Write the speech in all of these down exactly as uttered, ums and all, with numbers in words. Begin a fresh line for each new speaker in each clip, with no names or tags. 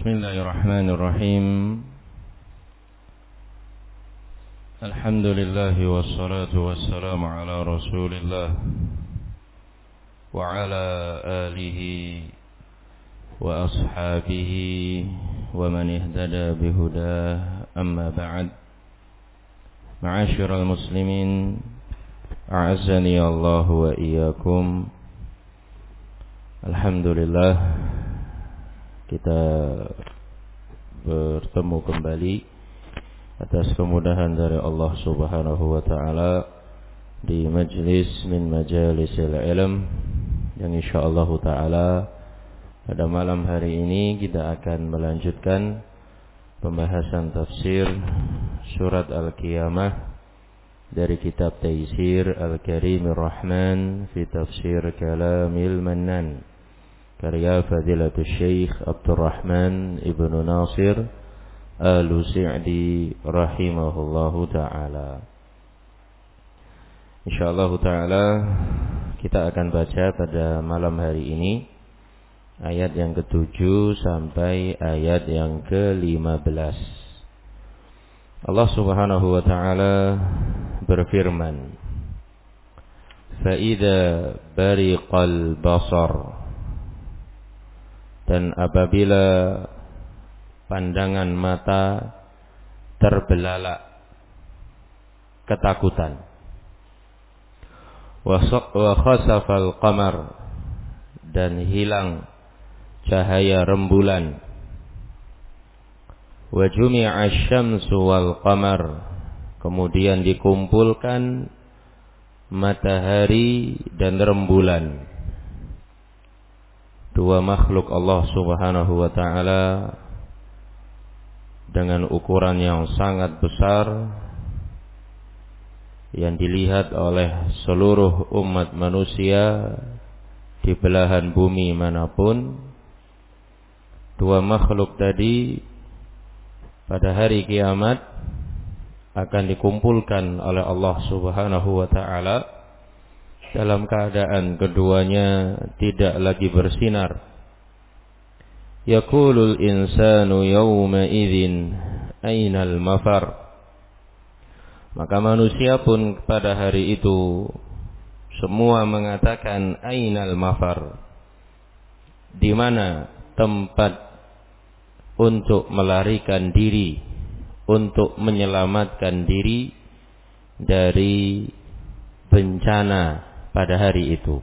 Bismillahirrahmanirrahim. Alhamdulillah wassalatu wassalamu ala Rasulillah wa ala alihi wa ashabihi wa man ihtada bihudah, amma ba'd. Ma'asyiral muslimin, a'azzani Allah wa iyyakum. Alhamdulillah, kita bertemu kembali atas kemudahan dari Allah Subhanahu wa taala di majlis min majalisil ilm, yang insyaallah taala pada malam hari ini kita akan melanjutkan pembahasan tafsir surat Al-Qiyamah dari kitab Taysir Al-Karimir Rahman fi Tafsir Kalamil Mannan, karya Fadilatul Syekh Abdurrahman Ibnu Nasir Al-Sa'di rahimahullahu ta'ala. Insyaallah ta'ala kita akan baca pada malam hari ini ayat yang ketujuh sampai ayat yang kelima belas. Allah Subhanahu wa ta'ala berfirman, فَإِذَا بَرِقَ الْبَصَرُ, dan apabila pandangan mata terbelalak ketakutan, wa khasafal qamar, dan hilang cahaya rembulan, wa jumi'a asy-syamsu wal qamar, kemudian dikumpulkan matahari dan rembulan. Dua makhluk Allah Subhanahu wa ta'ala dengan ukuran yang sangat besar yang dilihat oleh seluruh umat manusia di belahan bumi manapun. Dua makhluk tadi pada hari kiamat akan dikumpulkan oleh Allah Subhanahu wa ta'ala dalam keadaan keduanya tidak lagi bersinar. Yaqulul insanu yawma idzin ainal mafar, maka manusia pun pada hari itu semua mengatakan ainal mafar, di mana tempat untuk melarikan diri, untuk menyelamatkan diri dari bencana pada hari itu.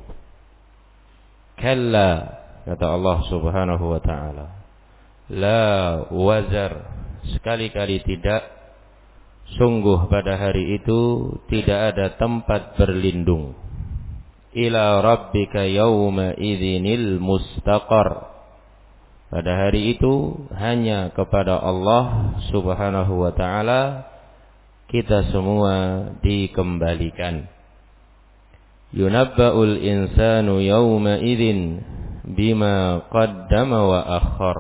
Kalla, kata Allah Subhanahu wa ta'ala, la wazar, sekali-kali tidak, sungguh pada hari itu tidak ada tempat berlindung. Ila rabbika yawma idzinil mustaqar, pada hari itu hanya kepada Allah Subhanahu wa ta'ala kita semua dikembalikan. Yunabba'ul insanu yawma idzin bima qaddama wa akhar,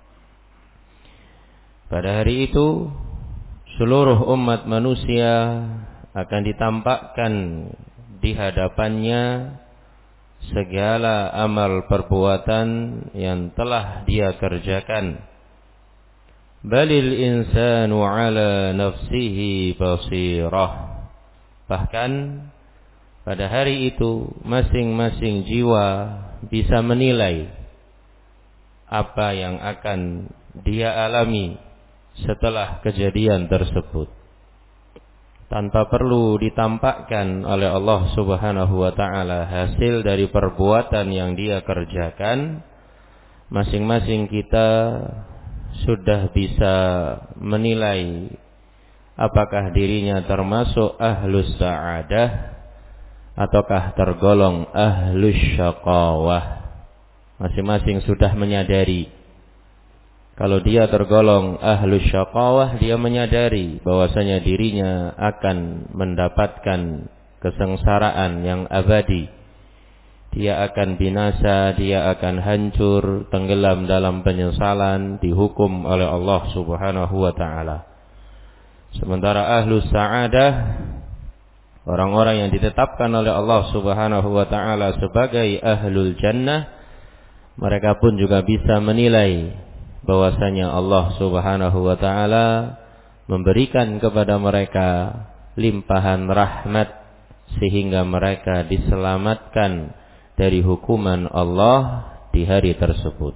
pada hari itu seluruh umat manusia akan ditampakkan di hadapannya segala amal perbuatan yang telah dia kerjakan. Balil insanu ala nafsihi basirah, bahkan pada hari itu masing-masing jiwa bisa menilai apa yang akan dia alami setelah kejadian tersebut, tanpa perlu ditampakkan oleh Allah Subhanahu wa ta'ala hasil dari perbuatan yang dia kerjakan. Masing-masing kita sudah bisa menilai apakah dirinya termasuk ahlus sa'adah ataukah tergolong ahlus syaqawah. Masing-masing sudah menyadari. Kalau dia tergolong ahlus syaqawah, dia menyadari bahwasanya dirinya akan mendapatkan kesengsaraan yang abadi. Dia akan binasa, dia akan hancur, tenggelam dalam penyesalan, dihukum oleh Allah Subhanahu wa ta'ala. Sementara ahlus sa'adah, orang-orang yang ditetapkan oleh Allah Subhanahu wa ta'ala sebagai ahlul jannah, mereka pun juga bisa menilai bahwasanya Allah Subhanahu wa taala memberikan kepada mereka limpahan rahmat sehingga mereka diselamatkan dari hukuman Allah di hari tersebut,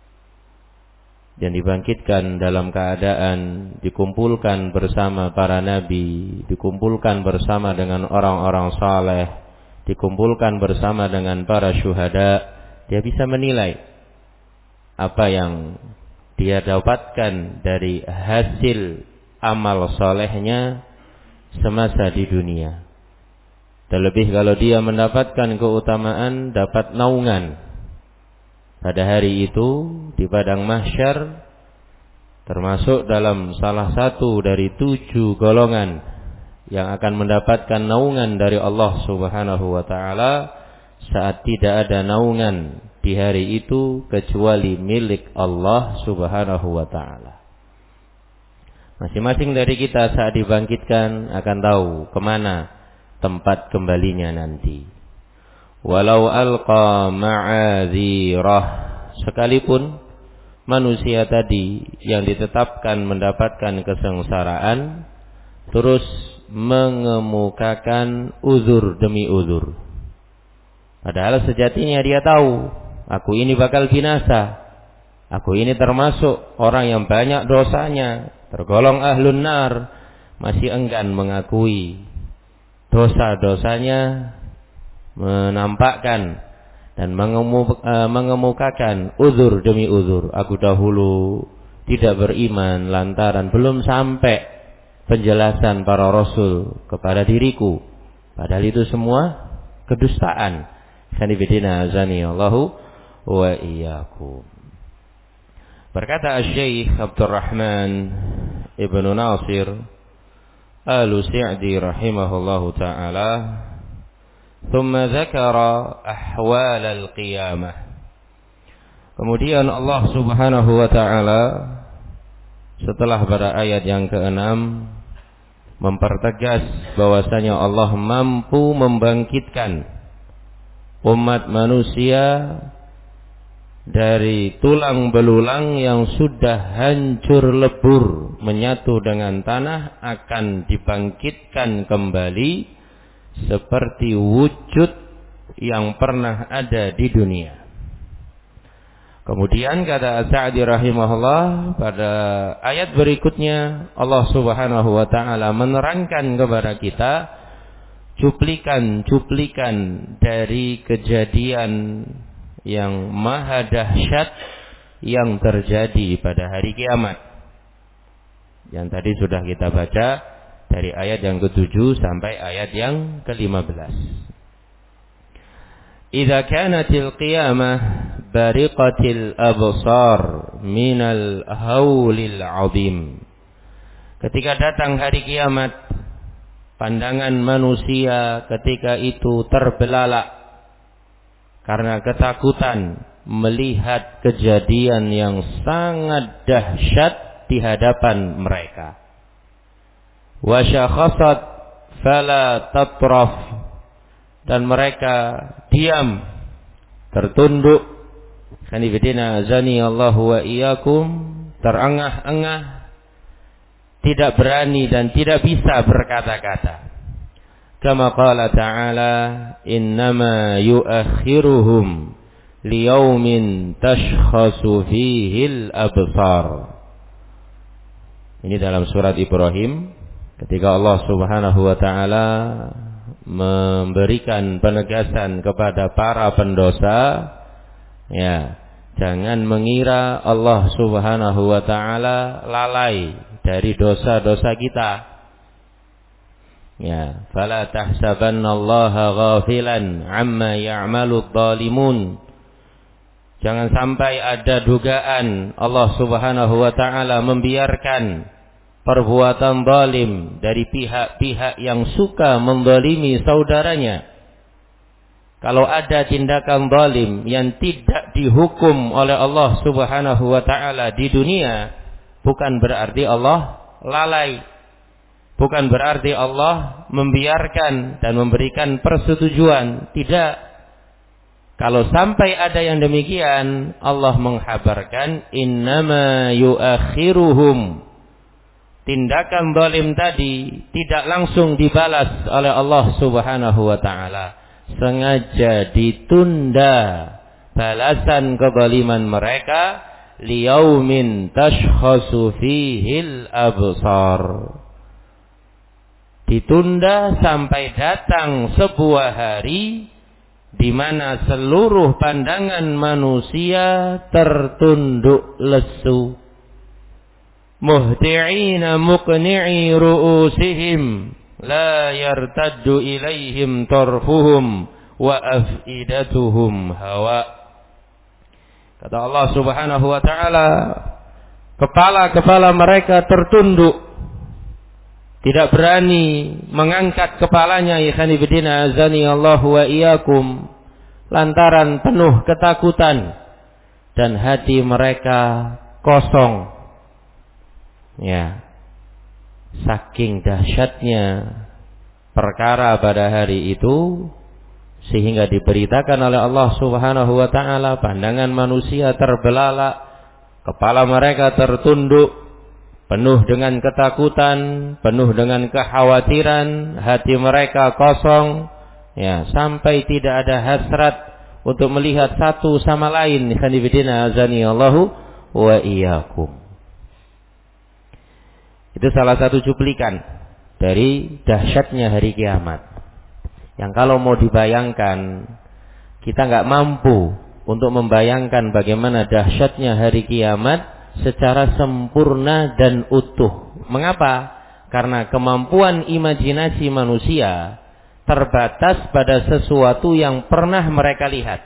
dan dibangkitkan dalam keadaan dikumpulkan bersama para nabi, dikumpulkan bersama dengan orang-orang saleh, dikumpulkan bersama dengan para syuhada. Dia bisa menilai apa yang dia dapatkan dari hasil amal solehnya semasa di dunia. Terlebih kalau dia mendapatkan keutamaan dapat naungan pada hari itu di padang mahsyar, termasuk dalam salah satu dari tujuh golongan yang akan mendapatkan naungan dari Allah Subhanahu wa taala saat tidak ada naungan di hari itu kecuali milik Allah Subhanahu wa taala. Masing-masing dari kita saat dibangkitkan akan tahu kemana tempat kembalinya nanti. Walau alqa ma'adzirah, sekalipun manusia tadi yang ditetapkan mendapatkan kesengsaraan terus mengemukakan uzur demi uzur. Padahal sejatinya dia tahu, aku ini bakal binasa. Aku ini termasuk orang yang banyak dosanya, tergolong ahlun nar, masih enggan mengakui dosa-dosanya, menampakkan dan mengemukakan uzur demi uzur. Aku dahulu tidak beriman lantaran belum sampai penjelasan para rasul kepada diriku, padahal itu semua kedustaan. Sanibidina azani Allahu wa iyyakum. Berkata Asy-Syaikh Abdurrahman Ibnu Nasir Al-Sa'di rahimahullahu ta'ala, thumma dzakara ahwal al-qiyamah. Kemudian Allah Subhanahu wa ta'ala setelah pada ayat yang keenam mempertegas bahwasanya Allah mampu membangkitkan umat manusia dari tulang belulang yang sudah hancur lebur menyatu dengan tanah, akan dibangkitkan kembali seperti wujud yang pernah ada di dunia. Kemudian kata As-Sa'di rahimahullah, pada ayat berikutnya Allah Subhanahu wa ta'ala menerangkan kepada kita cuplikan-cuplikan dari kejadian yang maha dahsyat yang terjadi pada hari kiamat, yang tadi sudah kita baca dari ayat yang ketujuh sampai ayat yang kelima belas. Idza kanatil qiyamah bariqatil absar minal haulil azim. Ketika datang hari kiamat, pandangan manusia ketika itu terbelalak karena ketakutan melihat kejadian yang sangat dahsyat di hadapan mereka. Wa syakhasat fala tatraf, dan mereka diam, tertunduk, kanibidina azani Allahu wa iyyakum, terengah-engah, tidak berani dan tidak bisa berkata-kata. Kama qala ta'ala, innama yuakhiruhum liyaumin tashkhasu fihil absar. Ini dalam surat Ibrahim, ketika Allah Subhanahu wa ta'ala memberikan penegasan kepada para pendosa, ya, jangan mengira Allah Subhanahu wa ta'ala lalai dari dosa-dosa kita. Ya, fala tahsabannallaha ghafilan amma ya'malu adh-dhalimun. Jangan sampai ada dugaan Allah Subhanahu wa ta'ala membiarkan perbuatan zalim dari pihak-pihak yang suka menzalimi saudaranya. Kalau ada tindakan zalim yang tidak dihukum oleh Allah Subhanahu wa ta'ala di dunia, bukan berarti Allah lalai. Bukan berarti Allah membiarkan dan memberikan persetujuan. Tidak. Kalau sampai ada yang demikian, Allah menghabarkan innama yuakhiruhum. Tindakan zalim tadi tidak langsung dibalas oleh Allah Subhanahu wa taala. Sengaja ditunda balasan kezaliman mereka liyaumin tashkhasu fihil absar. Ditunda sampai datang sebuah hari di mana seluruh pandangan manusia tertunduk lesu. Muhti'ina muqni'i ru'usihim la yartaddu ilaihim tarfuhum wa af'idatuhum hawa. Kata Allah Subhanahu wa taala, kepala-kepala mereka tertunduk, tidak berani mengangkat kepalanya, ikhwani fillah azani Allah wa iyyakum, lantaran penuh ketakutan dan hati mereka kosong. Ya, saking dahsyatnya perkara pada hari itu, sehingga diberitakan oleh Allah Subhanahu wa taala, pandangan manusia terbelalak, kepala mereka tertunduk, penuh dengan ketakutan, penuh dengan kekhawatiran, hati mereka kosong, ya, sampai tidak ada hasrat untuk melihat satu sama lain. Khanifidina azani Allahu wa iyyakum. Itu salah satu cuplikan dari dahsyatnya hari kiamat. Yang kalau mau dibayangkan, kita nggak mampu untuk membayangkan bagaimana dahsyatnya hari kiamat secara sempurna dan utuh. Mengapa? Karena kemampuan imajinasi manusia terbatas pada sesuatu yang pernah mereka lihat.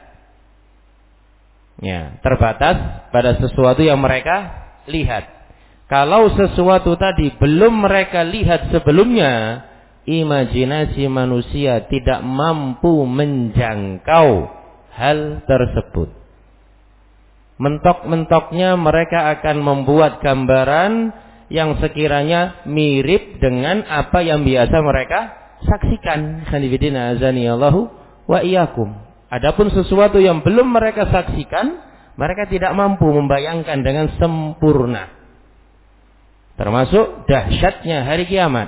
Ya, terbatas pada sesuatu yang mereka lihat. Kalau sesuatu tadi belum mereka lihat sebelumnya, imajinasi manusia tidak mampu menjangkau hal tersebut. Mentok-mentoknya mereka akan membuat gambaran yang sekiranya mirip dengan apa yang biasa mereka saksikan. Khanifidina azani Allahu wa iyyakum. Adapun sesuatu yang belum mereka saksikan, mereka tidak mampu membayangkan dengan sempurna. Termasuk dahsyatnya hari kiamat.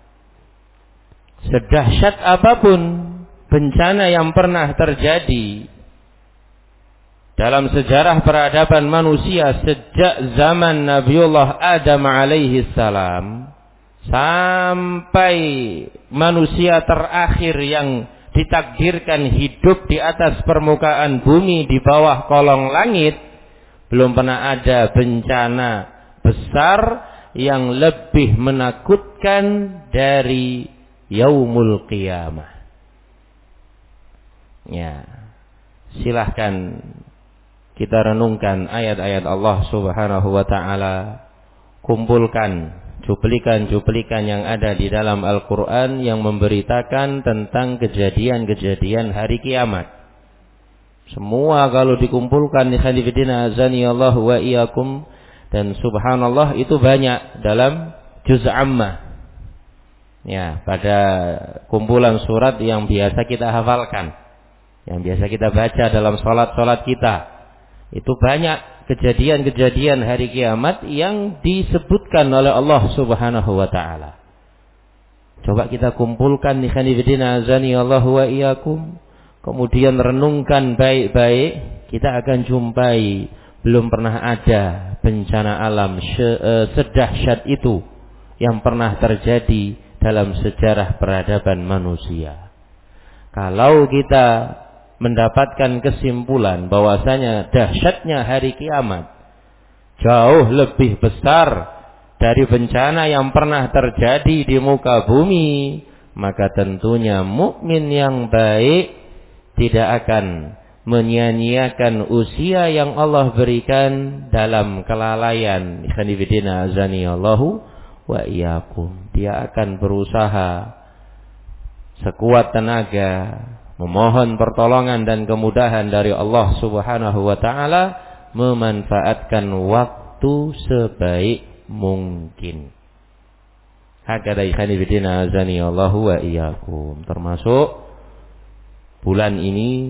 Sedahsyat apapun bencana yang pernah terjadi dalam sejarah peradaban manusia sejak zaman Nabiullah Adam alaihi salam sampai manusia terakhir yang ditakdirkan hidup di atas permukaan bumi di bawah kolong langit, belum pernah ada bencana besar yang lebih menakutkan dari yaumul qiyamah. Ya, silahkan kita renungkan ayat-ayat Allah Subhanahu wa taala, kumpulkan cuplikan-cuplikan yang ada di dalam Al-Qur'an yang memberitakan tentang kejadian-kejadian hari kiamat. Semua kalau dikumpulkan, ikhwanifidina azani Allah wa iyyakum, dan subhanallah itu banyak dalam juz ammah. Ya, pada kumpulan surat yang biasa kita hafalkan, yang biasa kita baca dalam salat-salat kita, itu banyak kejadian-kejadian hari kiamat yang disebutkan oleh Allah Subhanahu wa taala. Coba kita kumpulkan nih khanifidina azani Allah wa iyyakum, kemudian renungkan baik-baik, kita akan jumpai belum pernah ada bencana alam sedahsyat itu yang pernah terjadi dalam sejarah peradaban manusia. Kalau kita mendapatkan kesimpulan bahwasanya dahsyatnya hari kiamat jauh lebih besar dari bencana yang pernah terjadi di muka bumi, maka tentunya mukmin yang baik tidak akan menyia-nyiakan usia yang Allah berikan dalam kelalaian. Khanifidina azani Allahu wa iyyakum. Dia akan berusaha sekuat tenaga memohon pertolongan dan kemudahan dari Allah Subhanahu wa taala, memanfaatkan waktu sebaik mungkin. Hakadha khanifidina azani Allahu wa iyyakum. Termasuk bulan ini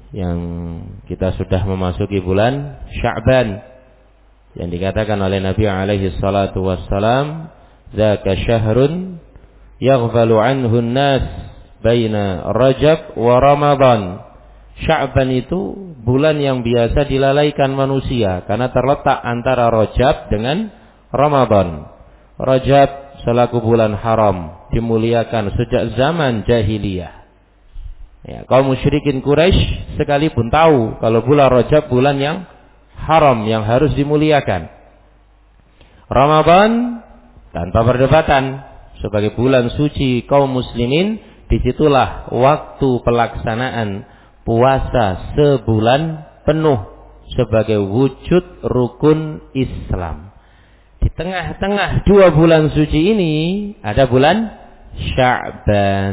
yang kita sudah memasuki bulan Sya'ban yang dikatakan oleh Nabi alaihi salatu wassalam, "Dzaka syahrun yaghfalu anhu an-nas baina Rajab wa Ramadan." Sya'ban itu bulan yang biasa dilalaikan manusia karena terletak antara Rajab dengan Ramadan. Rajab selaku bulan haram dimuliakan sejak zaman jahiliyah. Ya, kaum musyrikin Quraisy sekalipun tahu kalau bulan Rajab bulan yang haram yang harus dimuliakan. Ramadan tanpa perdebatan sebagai bulan suci kaum muslimin, disitulah waktu pelaksanaan puasa sebulan penuh sebagai wujud rukun Islam. Di tengah-tengah dua bulan suci ini ada bulan Sya'ban.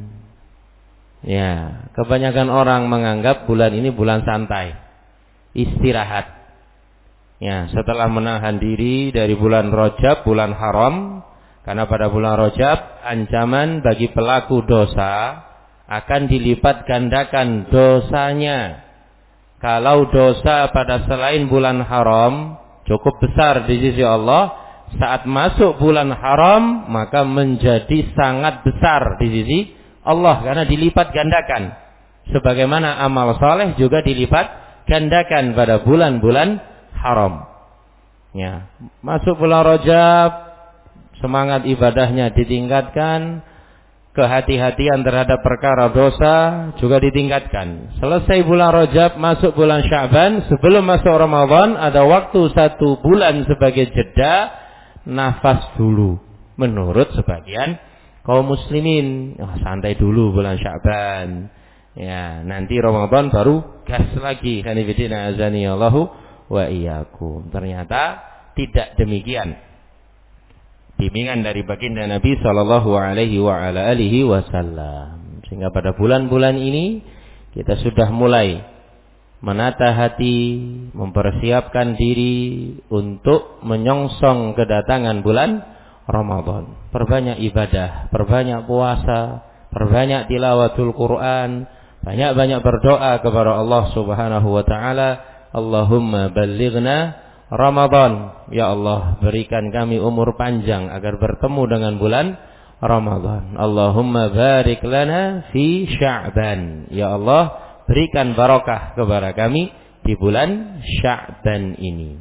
Ya, kebanyakan orang menganggap bulan ini bulan santai, istirahat. Ya, setelah menahan diri dari bulan Rajab, bulan haram, karena pada bulan Rajab ancaman bagi pelaku dosa akan dilipat gandakan dosanya. Kalau dosa pada selain bulan haram cukup besar di sisi Allah, saat masuk bulan haram maka menjadi sangat besar di sisi Allah karena dilipat gandakan. Sebagaimana amal saleh juga dilipat gandakan pada bulan-bulan haram. Ya, masuk bulan Rajab, semangat ibadahnya ditingkatkan, kehati-hatian terhadap perkara dosa juga ditingkatkan. Selesai bulan Rajab, masuk bulan Sya'ban, sebelum masuk Ramadan ada waktu satu bulan sebagai jeda, nafas dulu. Menurut sebagian kaum muslimin, oh, santai dulu bulan Sya'ban. Ya, nanti Ramadan baru gas lagi. Kanifidina azani Allahu wa iyyakum. Ternyata tidak demikian. Bimbingan dari baginda Nabi sallallahu alaihi wa ala alihi wasallam. Sehingga pada bulan-bulan ini kita sudah mulai menata hati, mempersiapkan diri untuk menyongsong kedatangan bulan Ramadan. Perbanyak ibadah, perbanyak puasa, perbanyak tilawatul Quran, banyak-banyak berdoa kepada Allah Subhanahu wa taala. Allahumma ballighna Ramadan, ya Allah berikan kami umur panjang agar bertemu dengan bulan Ramadan. Allahumma barik lana fi Sya'ban, ya Allah berikan barakah kepada kami di bulan Sya'ban ini.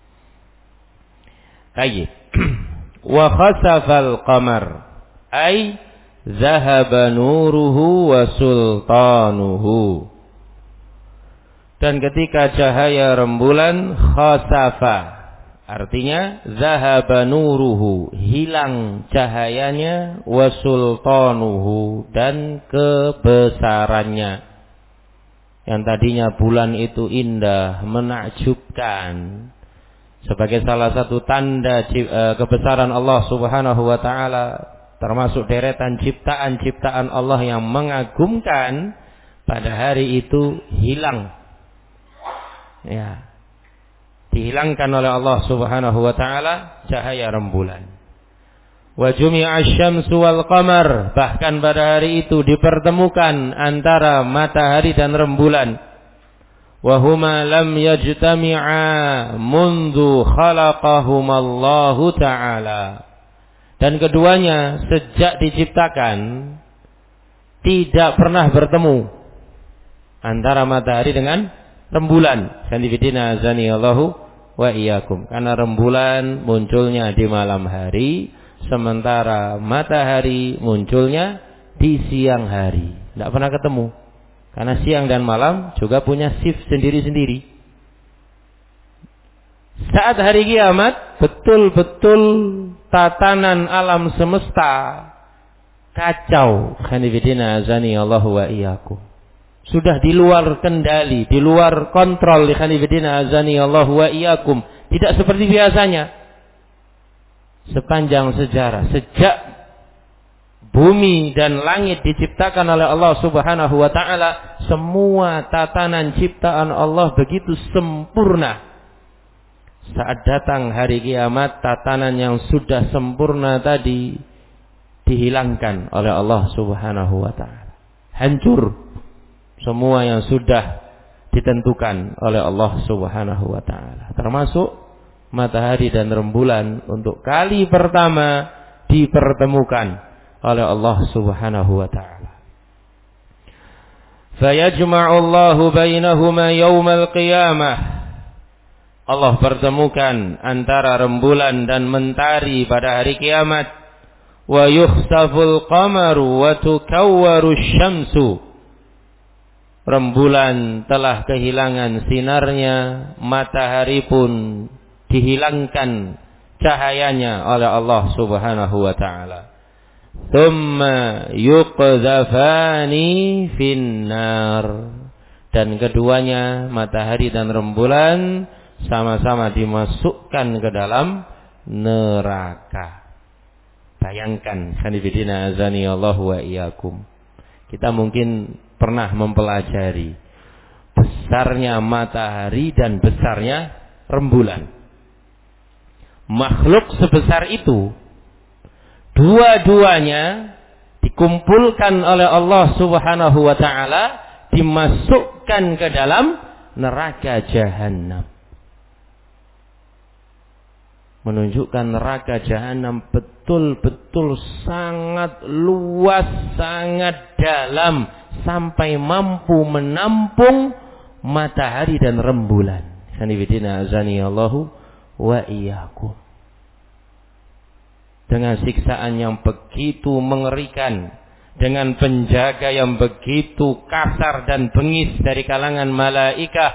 Baik. Wa khasafal qamar, ay zahaba nuruhu wa sultanuhu. Dan ketika cahaya rembulan khasafa, artinya zahaba nuruhu, hilang cahayanya, wa sultanuhu, dan kebesarannya. Yang tadinya bulan itu indah, menakjubkan, sebagai salah satu tanda kebesaran Allah Subhanahu wa taala, termasuk deretan ciptaan-ciptaan Allah yang mengagumkan, pada hari itu hilang. Ya, dihilangkan oleh Allah Subhanahu wa taala cahaya rembulan. Wa jumi'a asy-syamsu wal qamar, bahkan pada hari itu dipertemukan antara matahari dan rembulan. Wa huma lam yajtami'a mundu khalaqahumallahu ta'ala. Dan keduanya sejak diciptakan tidak pernah bertemu antara matahari dengan rembulan. Sanifidina azani Allahu wa iyyakum. Karena rembulan munculnya di malam hari, sementara matahari munculnya di siang hari. Tidak pernah ketemu. Karena siang dan malam juga punya shift sendiri-sendiri. Saat hari kiamat, betul-betul tatanan alam semesta kacau. Sanifidina azani Allahu wa iyyakum. Sudah di luar kendali, di luar kontrol. Khanifidina azani Allah wa iyyakum. Tidak seperti biasanya. Sepanjang sejarah, sejak bumi dan langit diciptakan oleh Allah Subhanahu wa taala, semua tatanan ciptaan Allah begitu sempurna. Saat datang hari kiamat, tatanan yang sudah sempurna tadi dihilangkan oleh Allah Subhanahu wa taala. Hancur semua yang sudah ditentukan oleh Allah Subhanahu wa taala. Termasuk matahari dan rembulan untuk kali pertama dipertemukan oleh Allah Subhanahu wa taala. Fayajma'u Allahu bainahuma yaumal qiyamah. Allah pertemukan antara rembulan dan mentari pada hari kiamat. Wa yukhsaful qamaru wa tukawwaru syamsu. Rembulan telah kehilangan sinarnya, matahari pun dihilangkan cahayanya oleh Allah Subhanahu wa taala. Thumma yuqdzafani finnar. Dan keduanya, matahari dan rembulan, sama-sama dimasukkan ke dalam neraka. Bayangkan, sanibidina azani Allah wa iyyakum. Kita mungkin pernah mempelajari besarnya matahari dan besarnya rembulan. Makhluk sebesar itu, dua-duanya dikumpulkan oleh Allah Subhanahu wa taala, dimasukkan ke dalam neraka jahanam. Menunjukkan neraka jahanam betul-betul sangat luas, sangat dalam, sampai mampu menampung matahari dan rembulan. Sanibidina azani Allahu wa iyyakum. Dengan siksaan yang begitu mengerikan, dengan penjaga yang begitu kasar dan bengis dari kalangan malaikah,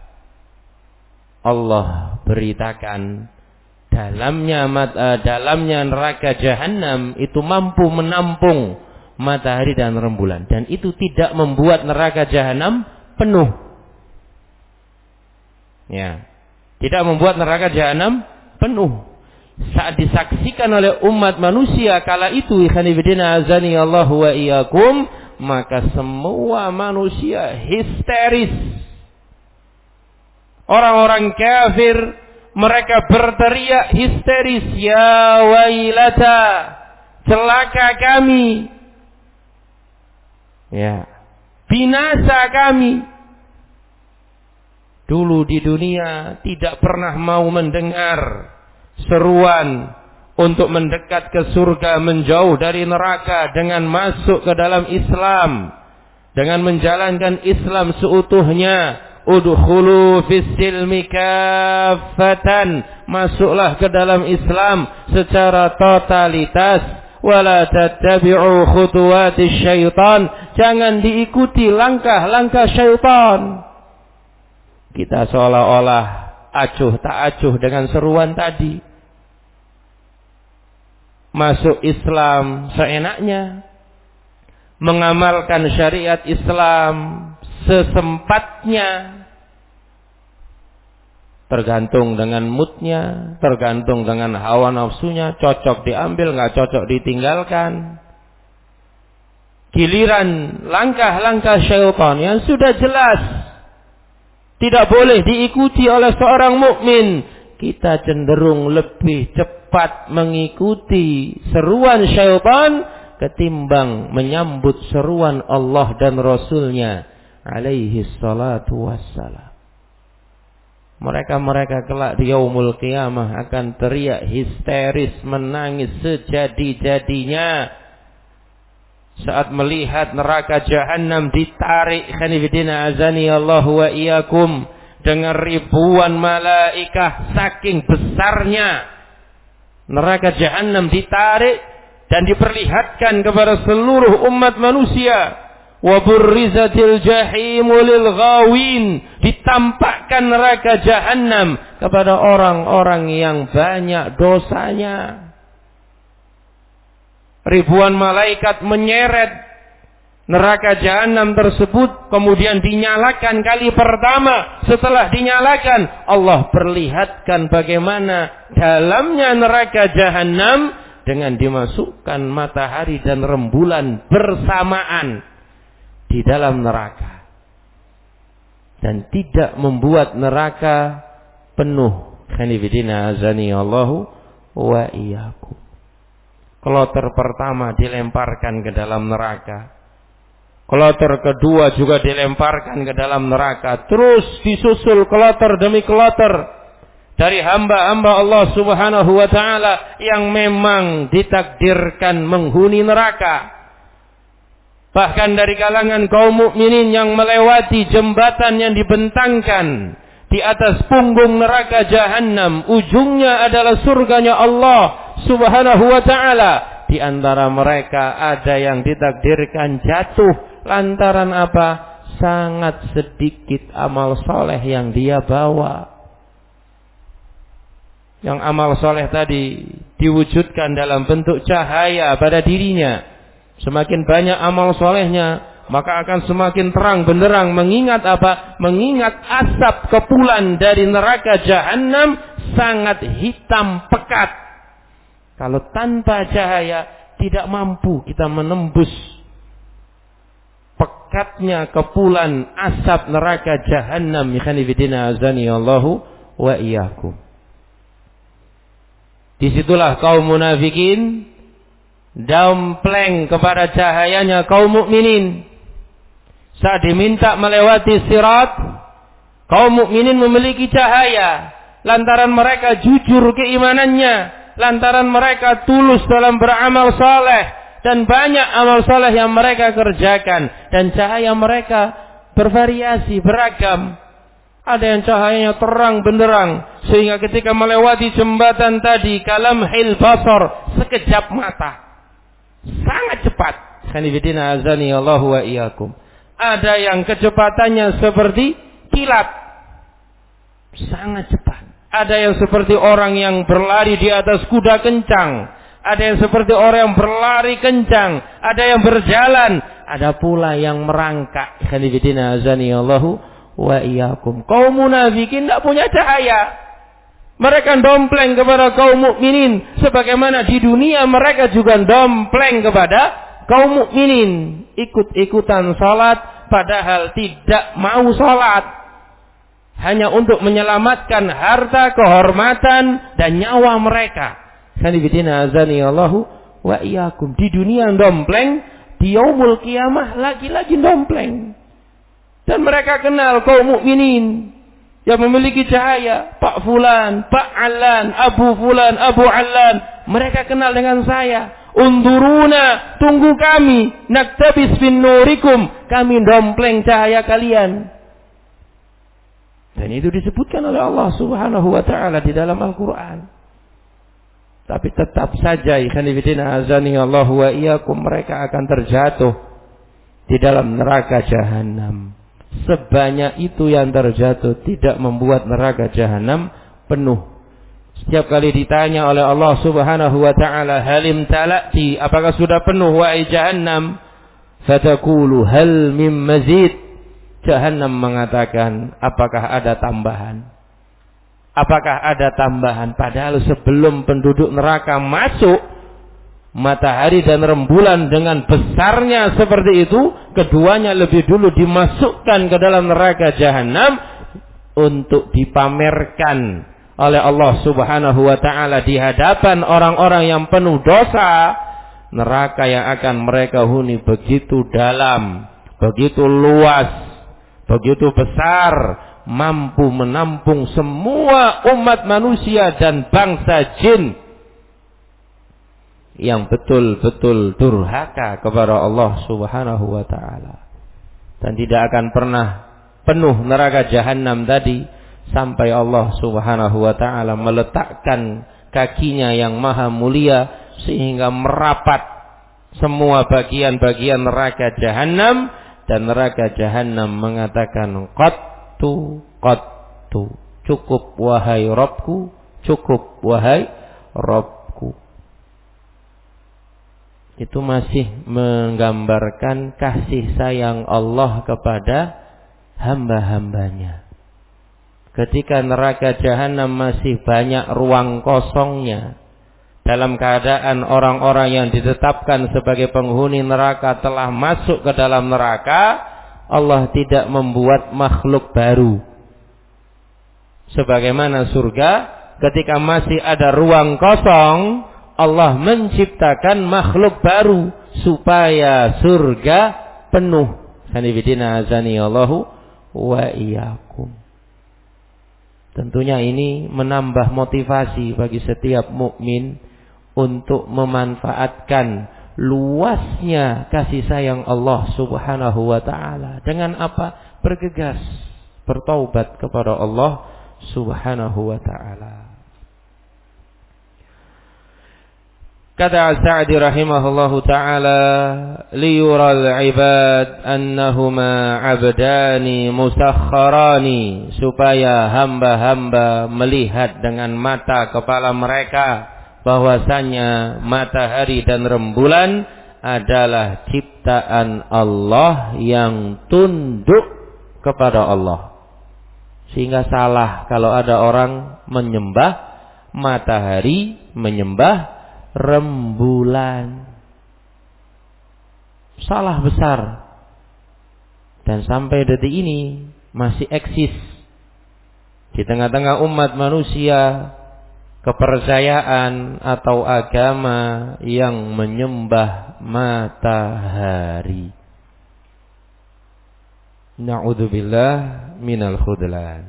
Allah beritakan dalamnya uh, dalamnya neraka jahanam itu mampu menampung matahari dan rembulan, dan itu tidak membuat neraka jahanam penuh. Ya, tidak membuat neraka jahanam penuh. Saat disaksikan oleh umat manusia kala itu, ikhwanifidina azani Allah wa iyyakum, maka semua manusia histeris. Orang-orang kafir mereka berteriak histeris, ya wailata, celaka kami, ya, binasa kami. Dulu di dunia tidak pernah mau mendengar seruan untuk mendekat ke surga, menjauh dari neraka dengan masuk ke dalam Islam, dengan menjalankan Islam seutuhnya. Udkhulu fis-silmi kaffatan, masuklah ke dalam Islam secara totalitas. Wala tattabi'u khutuwatis syaitan, jangan diikuti langkah-langkah syaitan. Kita seolah-olah acuh tak acuh dengan seruan tadi. Masuk Islam seenaknya, mengamalkan syariat Islam sesempatnya, tergantung dengan moodnya, tergantung dengan hawa nafsunya, cocok diambil, nggak cocok ditinggalkan. Giliran langkah-langkah syaitan yang sudah jelas tidak boleh diikuti oleh seorang mukmin, kita cenderung lebih cepat mengikuti seruan syaitan ketimbang menyambut seruan Allah dan Rasulnya alaihi salatu wassalam. Mereka-mereka kelak di yaumul qiyamah akan teriak histeris, menangis sejadi-jadinya saat melihat neraka jahanam ditarik, khanifidina azani Allah wa iyyakum, dengan ribuan malaikah. Saking besarnya neraka jahanam ditarik dan diperlihatkan kepada seluruh umat manusia. Wa burrizatil jahimu lil ghawin, ditampakkan neraka jahanam kepada orang-orang yang banyak dosanya. Ribuan malaikat menyeret neraka jahanam tersebut, kemudian dinyalakan kali pertama. Setelah dinyalakan, Allah perlihatkan bagaimana dalamnya neraka jahanam dengan dimasukkan matahari dan rembulan bersamaan di dalam neraka, dan tidak membuat neraka penuh. Khanifidina azani Allahu wa iyyakum. Kloter pertama dilemparkan ke dalam neraka, Kloter kedua juga dilemparkan ke dalam neraka. Terus disusul kloter demi kloter dari hamba-hamba Allah Subhanahu wa ta'ala yang memang ditakdirkan menghuni neraka. Bahkan dari kalangan kaum mukminin yang melewati jembatan yang dibentangkan di atas punggung neraka Jahannam, ujungnya adalah surganya Allah Subhanahu wa ta'ala. Di antara mereka ada yang ditakdirkan jatuh lantaran apa? Sangat sedikit amal soleh yang dia bawa. Yang amal soleh tadi diwujudkan dalam bentuk cahaya pada dirinya. Semakin banyak amal solehnya, maka akan semakin terang benderang. Mengingat apa? Mengingat asap kepulan dari neraka Jahannam sangat hitam pekat. Kalau tanpa cahaya tidak mampu kita menembus pekatnya kepulan asap neraka Jahannam. Ikhwanifidina azani Allahu wa iyyakum. Disitulah kaum munafikin dompleng kepada cahayanya kaum mukminin. Saat diminta melewati sirat, kaum mukminin memiliki cahaya lantaran mereka jujur keimanannya, lantaran mereka tulus dalam beramal saleh dan banyak amal saleh yang mereka kerjakan, dan cahaya mereka bervariasi, beragam. Ada yang cahayanya terang benderang sehingga ketika melewati jembatan tadi kalamhil basar, sekejap mata, sangat cepat. Khanifidina azani Allahu wa iyyakum. Ada yang kecepatannya seperti kilat, sangat cepat. Ada yang seperti orang yang berlari di atas kuda kencang. Ada yang seperti orang yang berlari kencang. Ada yang berjalan. Ada pula yang merangkak. Khanifidina azani Allahu wa iyyakum. Kaum munafikin tidak punya cahaya. Mereka dompleng kepada kaum mukminin sebagaimana di dunia mereka juga dompleng kepada kaum mukminin, ikut-ikutan salat padahal tidak mau salat, hanya untuk menyelamatkan harta, kehormatan dan nyawa mereka. Sanibidina azani Allahu wa iyyakum. Di dunia dompleng, di yaumul qiyamah lagi-lagi dompleng. Dan mereka kenal kaum mukminin yang memiliki cahaya. Pak Fulan, Pak Alan, Abu Fulan, Abu Alan. Mereka kenal dengan saya. Unduruna, tunggu kami. Naktabis fin nurikum. Kami dompleng cahaya kalian. Dan itu disebutkan oleh Allah Subhanahu wa ta'ala di dalam Al-Quran. Tapi tetap saja, ikhwanifidina azani Allahu wa iyyakum, mereka akan terjatuh di dalam neraka Jahannam. Sebanyak itu yang terjatuh tidak membuat neraka Jahannam penuh. Setiap kali ditanya oleh Allah Subhanahu wa ta'ala, halim talati, apakah sudah penuh wahai Jahannam? Fatakulu hal mim mazid. Jahannam mengatakan, apakah ada tambahan? Apakah ada tambahan? Padahal sebelum penduduk neraka masuk, matahari dan rembulan dengan besarnya seperti itu, keduanya lebih dulu dimasukkan ke dalam neraka Jahannam untuk dipamerkan oleh Allah Subhanahu wa ta'ala di hadapan orang-orang yang penuh dosa. Neraka yang akan mereka huni begitu dalam, begitu luas, begitu besar, mampu menampung semua umat manusia dan bangsa jin yang betul-betul durhaka kepada Allah Subhanahu wa ta'ala. Dan tidak akan pernah penuh neraka Jahannam tadi sampai Allah Subhanahu wa ta'ala meletakkan kakinya yang maha mulia sehingga merapat semua bagian-bagian neraka Jahannam, dan neraka Jahannam mengatakan, qattu qattu, cukup wahai Rabbku, cukup wahai Rabbku. Itu masih menggambarkan kasih sayang Allah kepada hamba-hambanya. Ketika neraka Jahannam masih banyak ruang kosongnya, dalam keadaan orang-orang yang ditetapkan sebagai penghuni neraka telah masuk ke dalam neraka, Allah tidak membuat makhluk baru. Sebagaimana surga, ketika masih ada ruang kosong, Allah menciptakan makhluk baru supaya surga penuh. Sanibidina azani Allahu wa iyyakum. Tentunya ini menambah motivasi bagi setiap mukmin untuk memanfaatkan luasnya kasih sayang Allah Subhanahu wa taala. Dengan apa? Bergegas, bertaubat kepada Allah Subhanahu wa taala. Kata As-Sa'di rahimahullahu ta'ala, liyural ibad annahuma abdani musakhkharani, supaya hamba-hamba melihat dengan mata kepala mereka bahwasanya matahari dan rembulan adalah ciptaan Allah yang tunduk kepada Allah. Sehingga salah kalau ada orang menyembah matahari, menyembah rembulan. Salah besar. Dan sampai detik ini masih eksis di tengah-tengah umat manusia kepercayaan atau agama yang menyembah matahari. Na'udzubillah minal khudlan.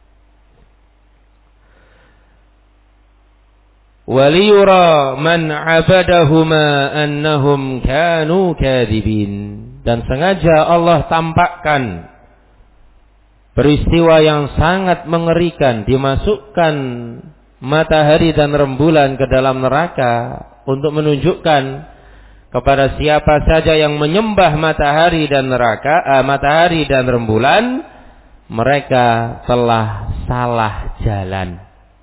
Waliyura man abadahuma annahum kanu kadhibin. Dan sengaja Allah tampakkan peristiwa yang sangat mengerikan, dimasukkan matahari dan rembulan ke dalam neraka untuk menunjukkan kepada siapa saja yang menyembah matahari dan neraka, eh, matahari dan rembulan, mereka telah salah jalan.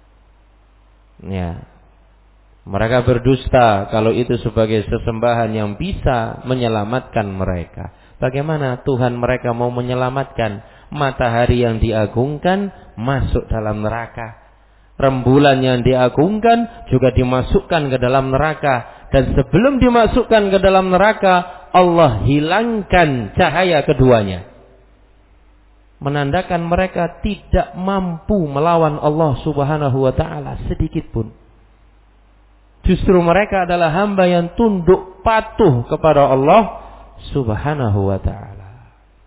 Ya. Mereka berdusta kalau itu sebagai sesembahan yang bisa menyelamatkan mereka. Bagaimana Tuhan mereka mau menyelamatkan? Matahari yang diagungkan masuk dalam neraka. Rembulan yang diagungkan juga dimasukkan ke dalam neraka. Dan sebelum dimasukkan ke dalam neraka, Allah hilangkan cahaya keduanya. Menandakan mereka tidak mampu melawan Allah Subhanahu wa ta'ala sedikit pun. Justru mereka adalah hamba yang tunduk patuh kepada Allah Subhanahu wa ta'ala.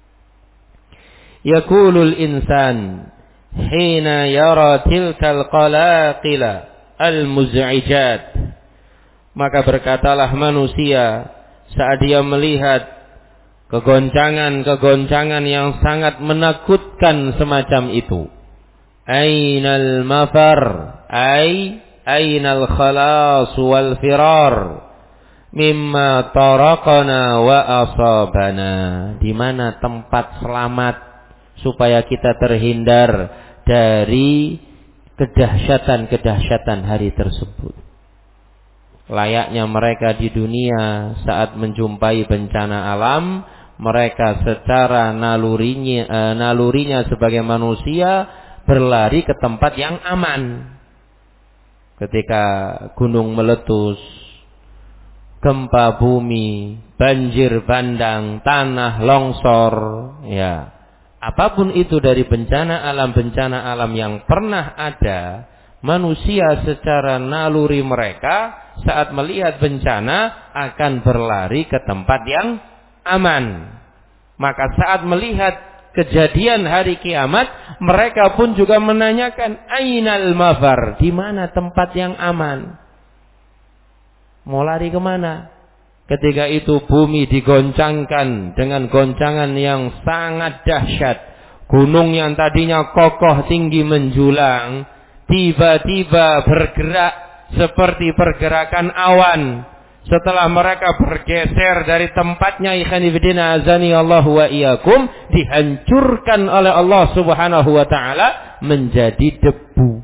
Yaqulul insan hina yara tilkal qalaqila al-muz'ijat. Maka berkatalah manusia saat dia melihat kegoncangan-kegoncangan yang sangat menakutkan semacam itu. Ainal mafar, ay ainal khalas wal firar mimma taraqana wa asabana. Di mana tempat selamat supaya kita terhindar dari kedahsyatan-kedahsyatan hari tersebut. Layaknya mereka di dunia saat menjumpai bencana alam, mereka secara nalurinya, eh, nalurinya sebagai manusia berlari ke tempat yang aman. Ketika gunung meletus, gempa bumi, banjir bandang, tanah longsor, ya, apapun itu dari bencana alam-bencana alam yang pernah ada, manusia secara naluri mereka saat melihat bencana akan berlari ke tempat yang aman. Maka saat melihat kejadian hari kiamat, mereka pun juga menanyakan ainal mafar, di mana tempat yang aman? Mau lari kemana? Ketika itu bumi digoncangkan dengan goncangan yang sangat dahsyat. Gunung yang tadinya kokoh tinggi menjulang, tiba-tiba bergerak seperti pergerakan awan. Setelah mereka bergeser dari tempatnya, ikhwanifidina azani Allahu wa iyyakum, dihancurkan oleh Allah Subhanahu wa ta'ala menjadi debu.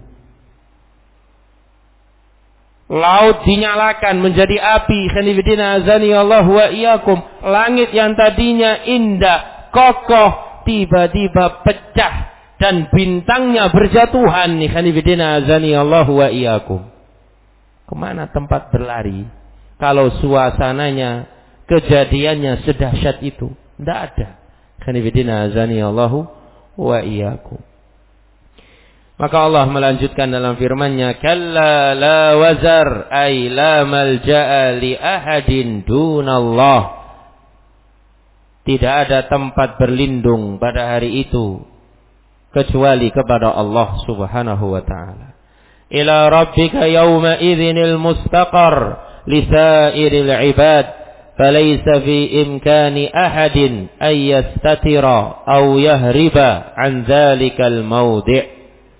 Laut dinyalakan menjadi api, ikhwanifidina azani Allahu wa iyyakum. Langit yang tadinya indah, kokoh, tiba-tiba pecah dan bintangnya berjatuhan, ikhwanifidina azani Allahu wa iyyakum. Kemana tempat berlari? Kalau suasananya, kejadiannya sedahsyat itu, tidak ada. Khanifidina azani Allahu wa iyyakum. Maka Allah melanjutkan dalam firman-Nya, kalla la wazar ay la malja'a li ahadin dunallah. Tidak ada tempat berlindung pada hari itu kecuali kepada Allah Subhanahu wa taala. Ila rabbika yawma idzinil mustaqar lisairil ibad falaysa fi imkani ahadin ay yastatira aw yahriba an dzalikal mawdi'.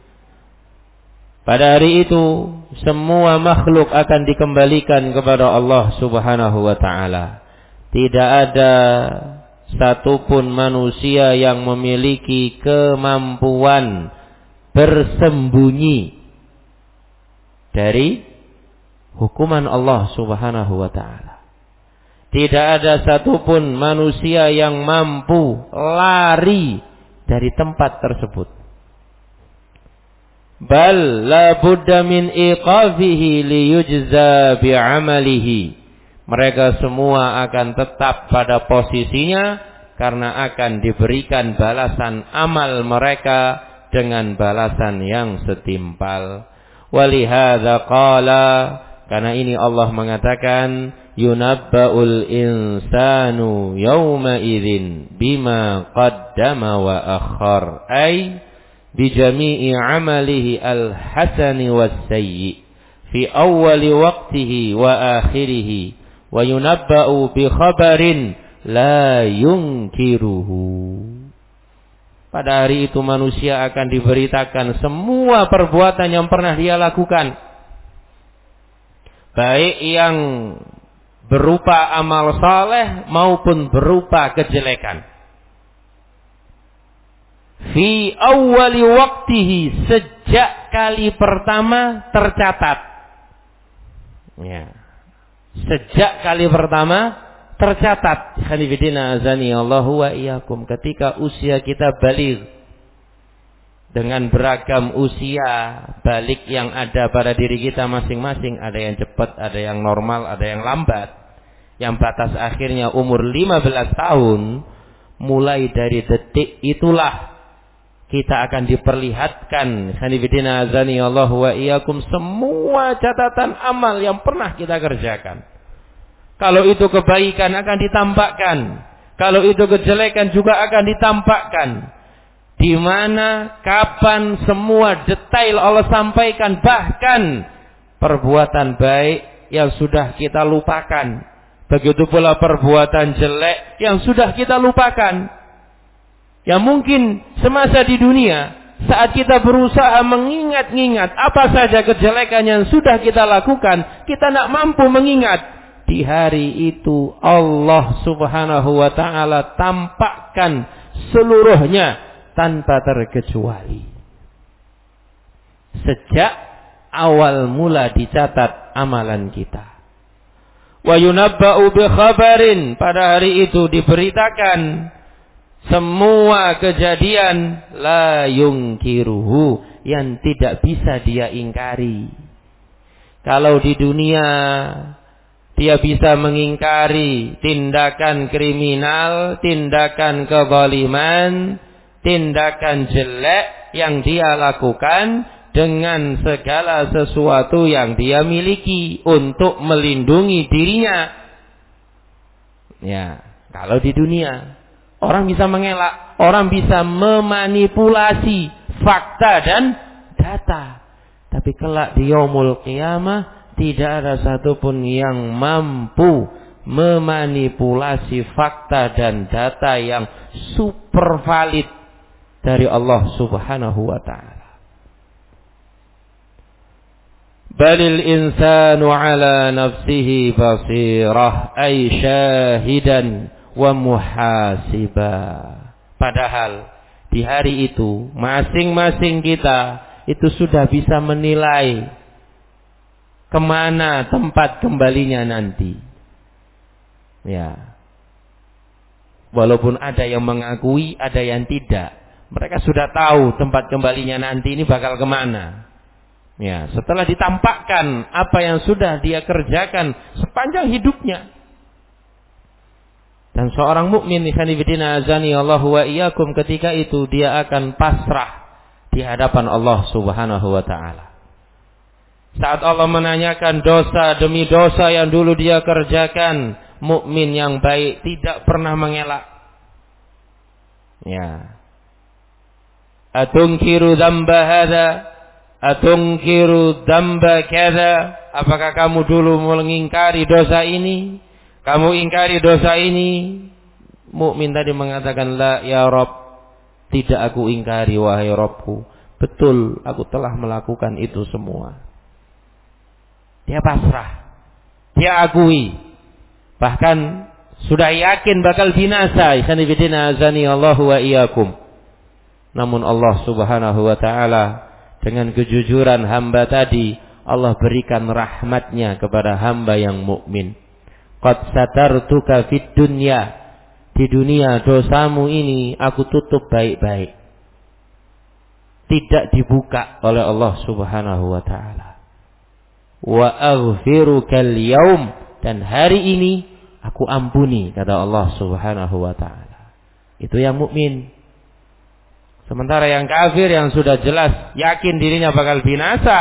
Pada hari itu semua makhluk akan dikembalikan kepada Allah Subhanahu wa taala. Tidak ada satupun manusia yang memiliki kemampuan bersembunyi dari hukuman Allah Subhanahu wa taala. Tidak ada satupun manusia yang mampu lari dari tempat tersebut. Bal la budda min iqafihi liyujza bi'amalihi. Mereka semua akan tetap pada posisinya karena akan diberikan balasan amal mereka dengan balasan yang setimpal. Walihadza qala, karena ini Allah mengatakan yunabba'ul insanu yawma idzin bima qaddama wa akhar, ay bijami'i amalihi al-hasani was-sayyi fi awwali waqtihi wa akhirihi wa yunabba'u bi khabarin la yunkiruhu. Pada hari itu manusia akan diberitakan semua perbuatan yang pernah dia lakukan, baik yang berupa amal saleh maupun berupa kejelekan. Fi awwali waqtihi, sejak kali pertama tercatat. Ya. Sejak kali pertama tercatat. Khanifidina azani Allahu wa iyyakum, ketika usia kita baligh, dengan beragam usia balik yang ada pada diri kita masing-masing, ada yang cepat, ada yang normal, ada yang lambat. Yang batas akhirnya umur lima belas tahun, mulai dari detik itulah kita akan diperlihatkan, khanifidina azani Allahu wa iyyakum, semua catatan amal yang pernah kita kerjakan. Kalau itu kebaikan akan ditampakkan, kalau itu kejelekan juga akan ditampakkan. Di mana, kapan, semua detail Allah sampaikan, bahkan perbuatan baik yang sudah kita lupakan, begitu pula perbuatan jelek yang sudah kita lupakan. Yang mungkin semasa di dunia, saat kita berusaha mengingat-ingat apa saja kejelekan yang sudah kita lakukan, kita tidak mampu mengingat. Di hari itu Allah Subhanahu wa ta'ala tampakkan seluruhnya tanpa terkecuali. Sejak awal mula dicatat amalan kita. Wa yunabba'u bi khabarin, pada hari itu diberitakan semua kejadian la yungkiruhu, yang tidak bisa dia ingkari. Kalau di dunia dia bisa mengingkari tindakan kriminal, tindakan kezaliman, tindakan jelek yang dia lakukan dengan segala sesuatu yang dia miliki untuk melindungi dirinya. Ya, kalau di dunia orang bisa mengelak, orang bisa memanipulasi fakta dan data. Tapi kelak di yaumul qiyamah tidak ada satupun yang mampu memanipulasi fakta dan data yang super valid dari Allah Subhanahu wa ta'ala. Balil insanu ala nafsihi basirah, ay syahidan wa muhasibah. Padahal di hari itu masing-masing kita itu sudah bisa menilai kemana tempat kembalinya nanti. Ya, walaupun ada yang mengakui, ada yang tidak, mereka sudah tahu tempat kembalinya nanti ini bakal kemana. Ya, setelah ditampakkan apa yang sudah dia kerjakan sepanjang hidupnya. Dan seorang mukmin, ikhwanifidina azani Allahu wa iyyakum, ketika itu dia akan pasrah di hadapan Allah Subhanahu wa ta'ala. Saat Allah menanyakan dosa demi dosa yang dulu dia kerjakan, mukmin yang baik tidak pernah mengelak. Ya. Atunkiru dzamba hadza? Atunkiru dzamba kadza? Apakah kamu dulu mengingkari dosa ini? Kamu ingkari dosa ini? Mukmin tadi mengatakan, la ya Rabb. Tidak aku ingkari wahai Rabbku. Betul, aku telah melakukan itu semua. Dia pasrah. Dia akui. Bahkan sudah yakin bakal binasa. Ikhwanifidina azani Allahu wa iyyakum. Namun Allah subhanahu wa ta'ala dengan kejujuran hamba tadi, Allah berikan rahmatnya kepada hamba yang mukmin. Qad satartuka fid dunya. Di dunia dosamu ini aku tutup baik-baik. Tidak dibuka oleh Allah subhanahu wa ta'ala. Wa aghfirukal yaum. Dan hari ini aku ampuni, kata Allah subhanahu wa ta'ala. Itu yang mukmin. Sementara yang kafir yang sudah jelas yakin dirinya bakal binasa,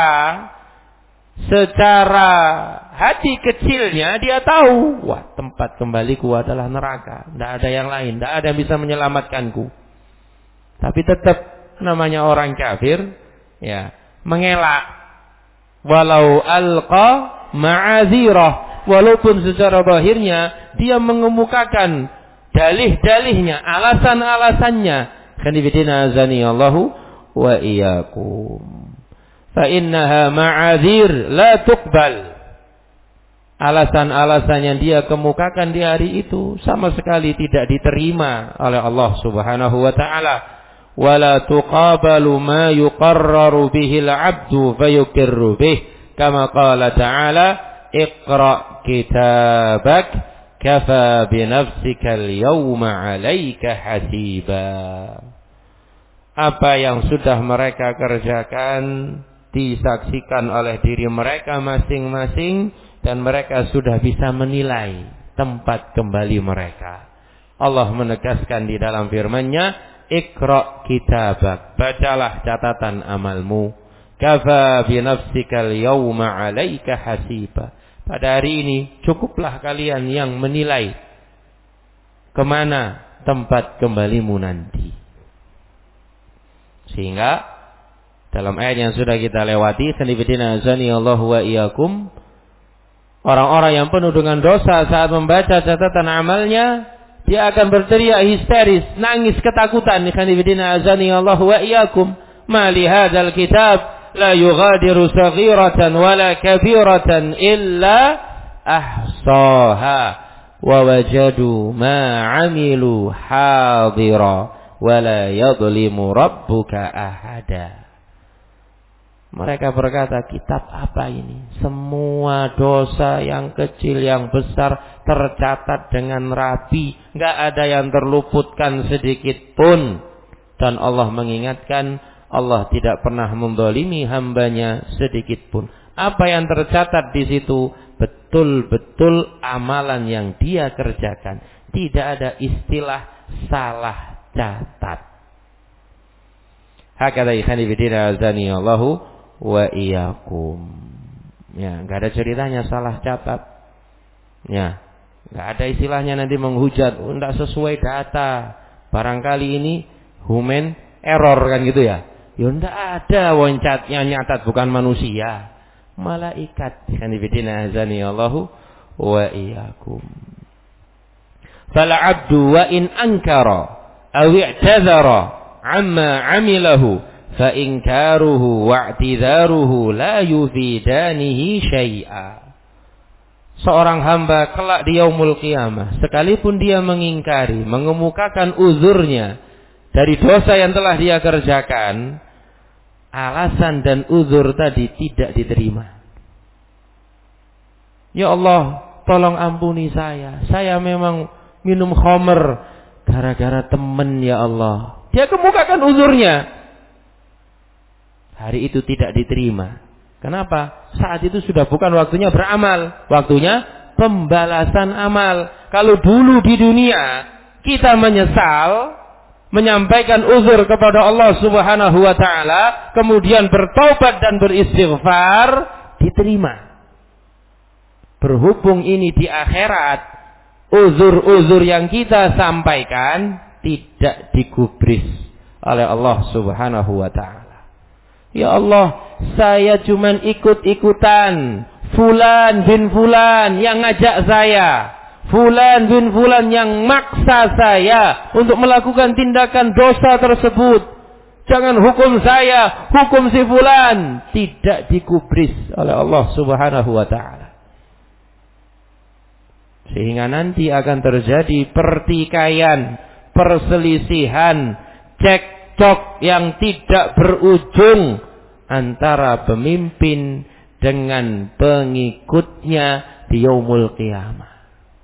secara hati kecilnya dia tahu, wah, tempat kembaliku adalah neraka, tidak ada yang lain, tidak ada yang bisa menyelamatkanku. Tapi tetap namanya orang kafir, ya, mengelak, walau alqa ma'azirah, walaupun secara zahirnya dia mengemukakan dalih-dalihnya, alasan-alasannya. Khanifidina azani Allahu wa iyyakum. Fa innaha ma'adzir la tuqbal. Alasan-alasan yang dia kemukakan di hari itu sama sekali tidak diterima oleh Allah Subhanahu wa taala. Wala tuqabalu ma yuqarraru bihi al-'abdu fayuqirru bih. Kama qala ta'ala, iqra kitabak kafa bi nafsika al-yawma 'alaika hasiba. Apa yang sudah mereka kerjakan disaksikan oleh diri mereka masing-masing dan mereka sudah bisa menilai tempat kembali mereka. Allah menegaskan di dalam firman-Nya, Iqra kitabak, bacalah catatan amalmu. Kafa bi nafsikal yawma 'alaika hasiba. Pada hari ini cukuplah kalian yang menilai kemana tempat kembalimu nanti. Sehingga dalam ayat yang sudah kita lewati, sanibidina azani Allahu wa iyyakum, orang-orang yang penuh dengan dosa saat membaca catatan amalnya, dia akan berteriak histeris, nangis ketakutan. Sanibidina azani Allahu wa iyyakum, ma li hadzal kitab la yughadiru saghiratan wala kabiratan illa ahsaha wa wajadu ma 'amilu hadira wala yadhlimu rabbuka ahada. Mereka berkata, kitab apa ini? Semua dosa yang kecil yang besar tercatat dengan rapi, enggak ada yang terluputkan sedikit pun. Dan Allah mengingatkan, Allah tidak pernah menzalimi hambanya sedikit pun. Apa yang tercatat di situ betul-betul amalan yang dia kerjakan. Tidak ada istilah salah catat. Hakadha ikhani bidina azani Allahu wa iyyakum. Ya, enggak ada ceritanya salah catat. Ya, enggak ada istilahnya nanti menghujat, oh, enggak sesuai data. Barangkali ini human error kan gitu ya. Ya enggak ada, woncatnya nyatat bukan manusia. Malaikat. Ikhani bidina azani Allahu wa iyyakum. Fal 'abdu wa in ankara aw i'tadhara 'amma 'amilahu fa inkaruhu wa i'tidharuhu la yufidanihi syai'a. Seorang hamba kelak di yaumul qiyamah, sekalipun dia mengingkari, mengemukakan uzurnya dari dosa yang telah dia kerjakan, alasan dan uzur tadi tidak diterima. Ya Allah, tolong ampuni saya. Saya memang minum khamr gara-gara teman, ya Allah. Dia kemukakan uzurnya. Hari itu tidak diterima. Kenapa? Saat itu sudah bukan waktunya beramal, waktunya pembalasan amal. Kalau dulu di dunia kita menyesal, menyampaikan uzur kepada Allah Subhanahu wa taala, kemudian bertaubat dan beristighfar, diterima. Berhubung ini di akhirat, uzur-uzur yang kita sampaikan tidak digubris oleh Allah Subhanahu wa taala. Ya Allah, saya cuman ikut-ikutan fulan bin fulan yang ngajak saya, fulan bin fulan yang maksa saya untuk melakukan tindakan dosa tersebut. Jangan hukum saya, hukum si fulan. Tidak digubris oleh Allah Subhanahu wa taala. Sehingga nanti akan terjadi pertikaian, perselisihan, cekcok yang tidak berujung antara pemimpin dengan pengikutnya di yaumul qiyamah.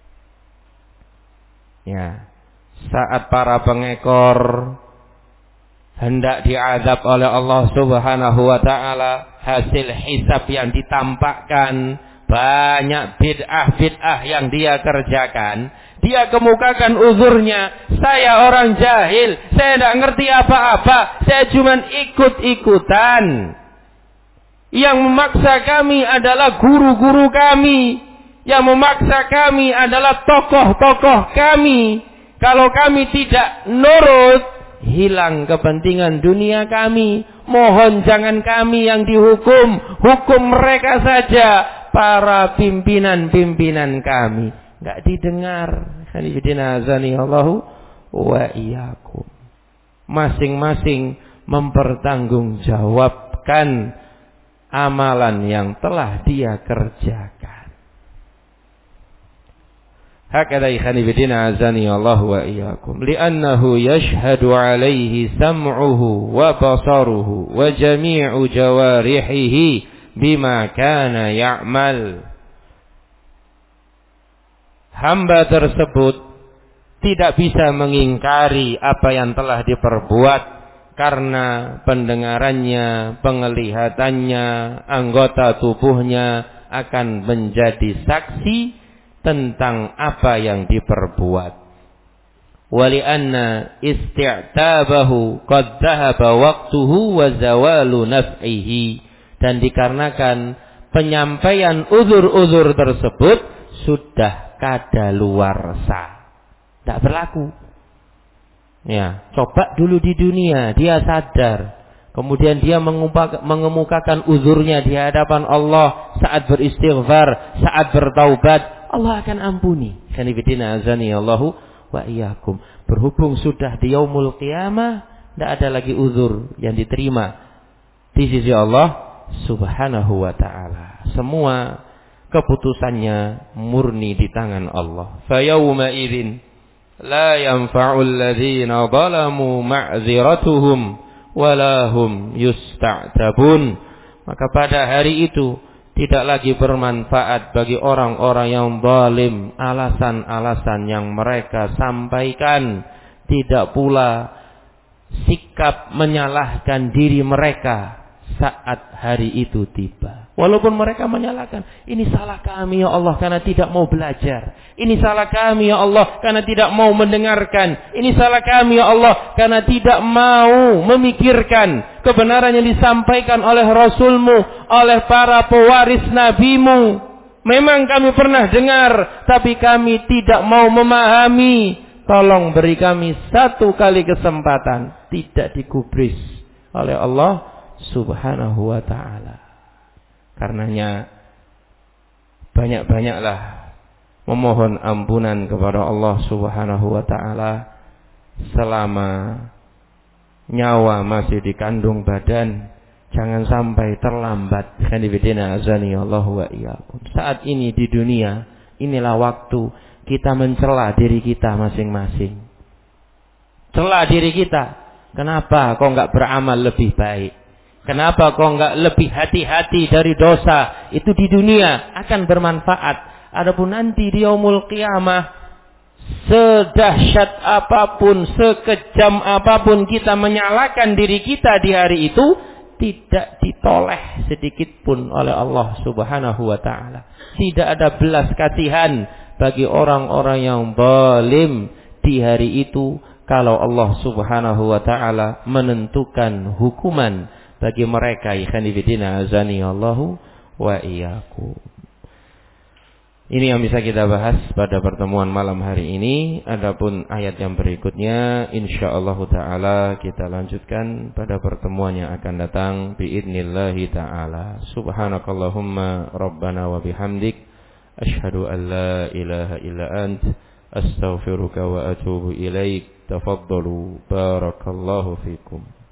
Ya, saat para pengekor hendak diazab oleh Allah Subhanahu wa taala, hasil hisab yang ditampakkan banyak bid'ah-bid'ah yang dia kerjakan. Dia kemukakan uzurnya, saya orang jahil, saya tidak ngerti apa-apa, saya cuma ikut-ikutan. Yang memaksa kami adalah guru-guru kami, yang memaksa kami adalah tokoh-tokoh kami. Kalau kami tidak nurut, hilang kepentingan dunia kami. Mohon jangan kami yang dihukum, hukum mereka saja, para pimpinan-pimpinan kami. Enggak didengar. Khanifidina azani Allahu wa iyyakum. Masing-masing mempertanggungjawabkan amalan yang telah dia kerjakan. Hakadha khanifidina azani Allahu wa iyyakum. Li'annahu yashhadu alaihi sam'uhu wa basaruhu wa jami'u jawarihihi bima kana ya'mal. Hamba tersebut tidak bisa mengingkari apa yang telah diperbuat karena pendengarannya, penglihatannya, anggota tubuhnya akan menjadi saksi tentang apa yang diperbuat. Wali'anna isti'tabahu qad dhahaba waqtuhu wa zawalu naf'ihi. Dan dikarenakan penyampaian uzur-uzur tersebut sudah kadaluarsa, tidak berlaku. Ya, coba dulu di dunia dia sadar, kemudian dia mengemukakan uzurnya di hadapan Allah saat beristighfar, saat bertaubat, Allah akan ampuni. Khanifidina azani Allahu wa iyyakum. Berhubung sudah di yaumul qiyamah, tidak ada lagi uzur yang diterima di sisi Allah Subhanahu wa ta'ala. Semua keputusannya murni di tangan Allah. Fa yawma idzin la yanfa'u alladhina zalamu ma'dziratuhum wa lahum yusta'tabun. Maka pada hari itu tidak lagi bermanfaat bagi orang-orang yang zalim alasan-alasan yang mereka sampaikan, tidak pula sikap menyalahkan diri mereka saat hari itu tiba. Walaupun mereka menyalahkan, ini salah kami ya Allah karena tidak mau belajar. Ini salah kami ya Allah karena tidak mau mendengarkan. Ini salah kami ya Allah karena tidak mau memikirkan kebenaran yang disampaikan oleh Rasulmu, oleh para pewaris nabimu. Memang kami pernah dengar, tapi kami tidak mau memahami. Tolong beri kami satu kali kesempatan. Tidak digubris oleh Allah Subhanahu wa ta'ala. Karenanya banyak-banyaklah memohon ampunan kepada Allah Subhanahu wa ta'ala selama nyawa masih dikandung badan. Jangan sampai terlambat. Khanifidina azani Allahu wa iyyakum. Saat ini di dunia, inilah waktu kita mencela diri kita masing-masing. Cela diri kita. Kenapa kau enggak beramal lebih baik? Kenapa kau enggak lebih hati-hati dari dosa? Itu di dunia akan bermanfaat. Adapun nanti di yaumul qiyamah, sedahsyat apapun, sekejam apapun kita menyalahkan diri kita di hari itu, tidak ditoleh sedikit pun oleh Allah Subhanahu wa ta'ala. Tidak ada belas kasihan bagi orang-orang yang zalim di hari itu, kalau Allah Subhanahu wa ta'ala menentukan hukuman bagi mereka. Ikhwanifidina azani Allahu wa iyyakum. Ini yang bisa kita bahas pada pertemuan malam hari ini. Adapun ayat yang berikutnya insyaallah taala kita lanjutkan pada pertemuan yang akan datang biidznillah taala. Subhanakallahumma rabbana wa bihamdik asyhadu an la ilaha illa ant astaghfiruka wa atubu ilaik. Tafaddalu barakallahu fikum.